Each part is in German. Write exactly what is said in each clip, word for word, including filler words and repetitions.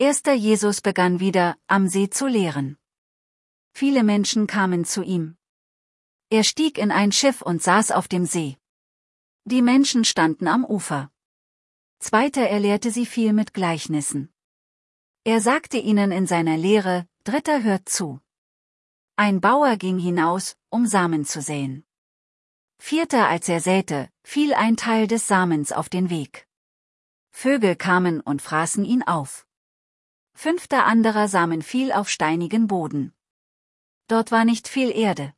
Erster Jesus begann wieder, am See zu lehren. Viele Menschen kamen zu ihm. Er stieg in ein Schiff und saß auf dem See. Die Menschen standen am Ufer. Zweiter, er lehrte sie viel mit Gleichnissen. Er sagte ihnen in seiner Lehre: Dritter, hört zu. Ein Bauer ging hinaus, um Samen zu säen. Vierter, als er säte, fiel ein Teil des Samens auf den Weg. Vögel kamen und fraßen ihn auf. Fünfter, anderer Samen fiel auf steinigen Boden. Dort war nicht viel Erde.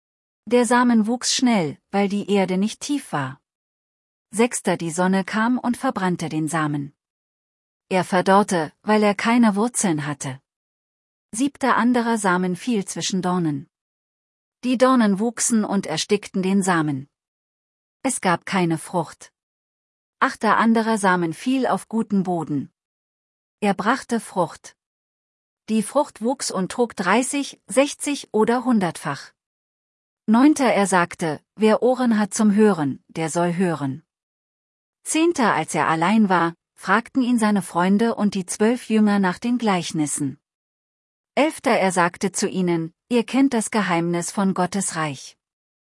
Der Samen wuchs schnell, weil die Erde nicht tief war. Sechster, die Sonne kam und verbrannte den Samen. Er verdorrte, weil er keine Wurzeln hatte. Siebter, anderer Samen fiel zwischen Dornen. Die Dornen wuchsen und erstickten den Samen. Es gab keine Frucht. Achter, anderer Samen fiel auf guten Boden. Er brachte Frucht. Die Frucht wuchs und trug dreißig, sechzig oder hundertfach. Neunter, er sagte: Wer Ohren hat zum Hören, der soll hören. Zehnter, als er allein war, fragten ihn seine Freunde und die zwölf Jünger nach den Gleichnissen. Elfter, er sagte zu ihnen: Ihr kennt das Geheimnis von Gottes Reich.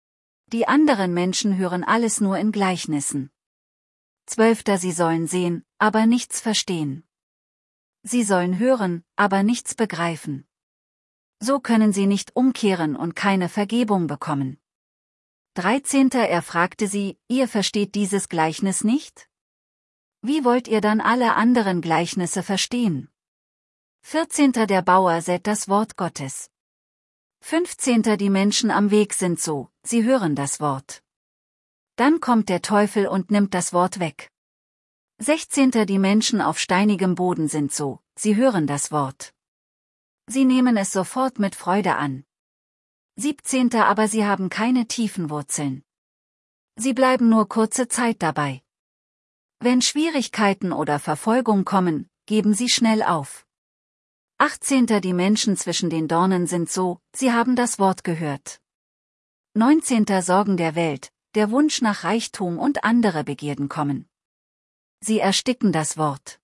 Die anderen Menschen hören alles nur in Gleichnissen. Zwölfter, sie sollen sehen, aber nichts verstehen. Sie sollen hören, aber nichts begreifen. So können sie nicht umkehren und keine Vergebung bekommen. Dreizehnter, er fragte sie: Ihr versteht dieses Gleichnis nicht? Wie wollt ihr dann alle anderen Gleichnisse verstehen? Vierzehnter, der Bauer sät das Wort Gottes. Fünfzehnter, die Menschen am Weg sind so, sie hören das Wort. Dann kommt der Teufel und nimmt das Wort weg. Sechzehnter, die Menschen auf steinigem Boden sind so, sie hören das Wort. Sie nehmen es sofort mit Freude an. Siebzehnter, aber sie haben keine tiefen Wurzeln. Sie bleiben nur kurze Zeit dabei. Wenn Schwierigkeiten oder Verfolgung kommen, geben sie schnell auf. Achtzehnter, die Menschen zwischen den Dornen sind so, sie haben das Wort gehört. Neunzehnter, Sorgen der Welt, der Wunsch nach Reichtum und andere Begierden kommen. Sie ersticken das Wort.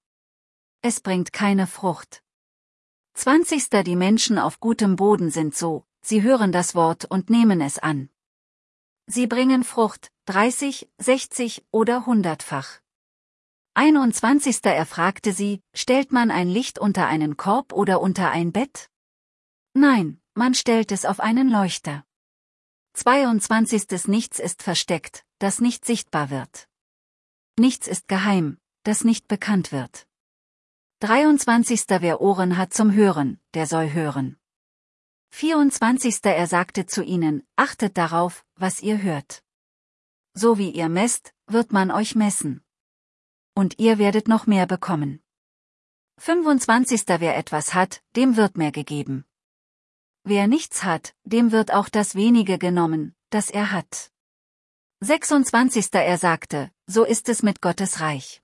Es bringt keine Frucht. Zwanzigster, die Menschen auf gutem Boden sind so, sie hören das Wort und nehmen es an. Sie bringen Frucht, dreißig, sechzig oder hundertfach. Einundzwanzigster, er fragte sie: Stellt man ein Licht unter einen Korb oder unter ein Bett? Nein, man stellt es auf einen Leuchter. Zweiundzwanzigstes Nichts ist versteckt, das nicht sichtbar wird. Nichts ist geheim, das nicht bekannt wird. Dreiundzwanzigster, wer Ohren hat zum Hören, der soll hören. Vierundzwanzigster, er sagte zu ihnen: Achtet darauf, was ihr hört. So wie ihr messt, wird man euch messen. Und ihr werdet noch mehr bekommen. Fünfundzwanzigster, wer etwas hat, dem wird mehr gegeben. Wer nichts hat, dem wird auch das wenige genommen, das er hat. Sechsundzwanzigster, er sagte: So ist es mit Gottes Reich.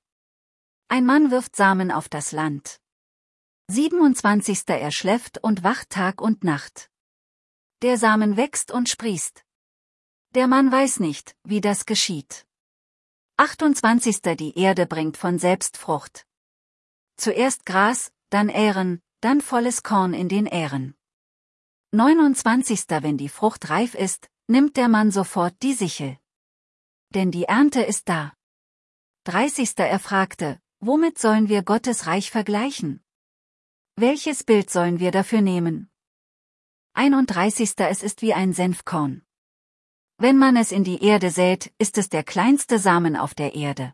Ein Mann wirft Samen auf das Land. Siebenundzwanzigster, er schläft und wacht Tag und Nacht. Der Samen wächst und sprießt. Der Mann weiß nicht, wie das geschieht. achtundzwanzigster, die Erde bringt von selbst Frucht. Zuerst Gras, dann Ähren, dann volles Korn in den Ähren. neunundzwanzigster, wenn die Frucht reif ist, nimmt der Mann sofort die Sichel. Denn die Ernte ist da. dreißigster, er fragte: Womit sollen wir Gottes Reich vergleichen? Welches Bild sollen wir dafür nehmen? einunddreißigster, es ist wie ein Senfkorn. Wenn man es in die Erde sät, ist es der kleinste Samen auf der Erde.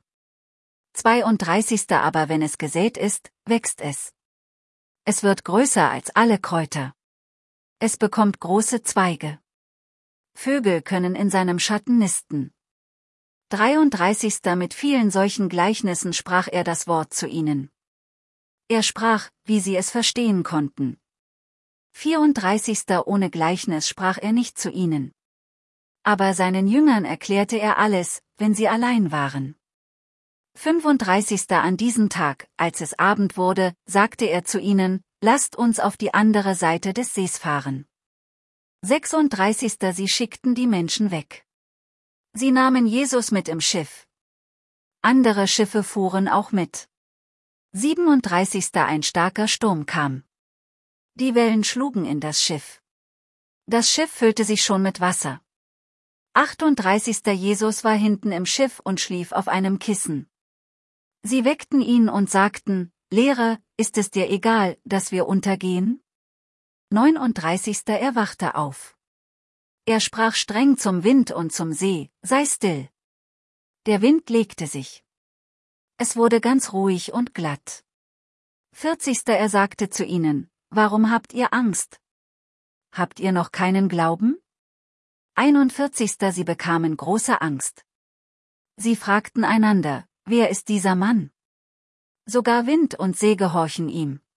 zweiunddreißigster, aber wenn es gesät ist, wächst es. Es wird größer als alle Kräuter. Es bekommt große Zweige. Vögel können in seinem Schatten nisten. dreiunddreißigster, mit vielen solchen Gleichnissen sprach er das Wort zu ihnen. Er sprach, wie sie es verstehen konnten. vierunddreißigster, ohne Gleichnis sprach er nicht zu ihnen. Aber seinen Jüngern erklärte er alles, wenn sie allein waren. fünfunddreißigster, an diesem Tag, als es Abend wurde, sagte er zu ihnen: Lasst uns auf die andere Seite des Sees fahren. sechsunddreißigster, sie schickten die Menschen weg. Sie nahmen Jesus mit im Schiff. Andere Schiffe fuhren auch mit. siebenunddreißig. Ein starker Sturm kam. Die Wellen schlugen in das Schiff. Das Schiff füllte sich schon mit Wasser. achtunddreißig. Jesus war hinten im Schiff und schlief auf einem Kissen. Sie weckten ihn und sagten: Lehrer, ist es dir egal, dass wir untergehen? neununddreißig. Er wachte auf. Er sprach streng zum Wind und zum See: Sei still. Der Wind legte sich. Es wurde ganz ruhig und glatt. vierzig. Er sagte zu ihnen: Warum habt ihr Angst? Habt ihr noch keinen Glauben? einundvierzig. Sie bekamen große Angst. Sie fragten einander: Wer ist dieser Mann? Sogar Wind und See gehorchen ihm.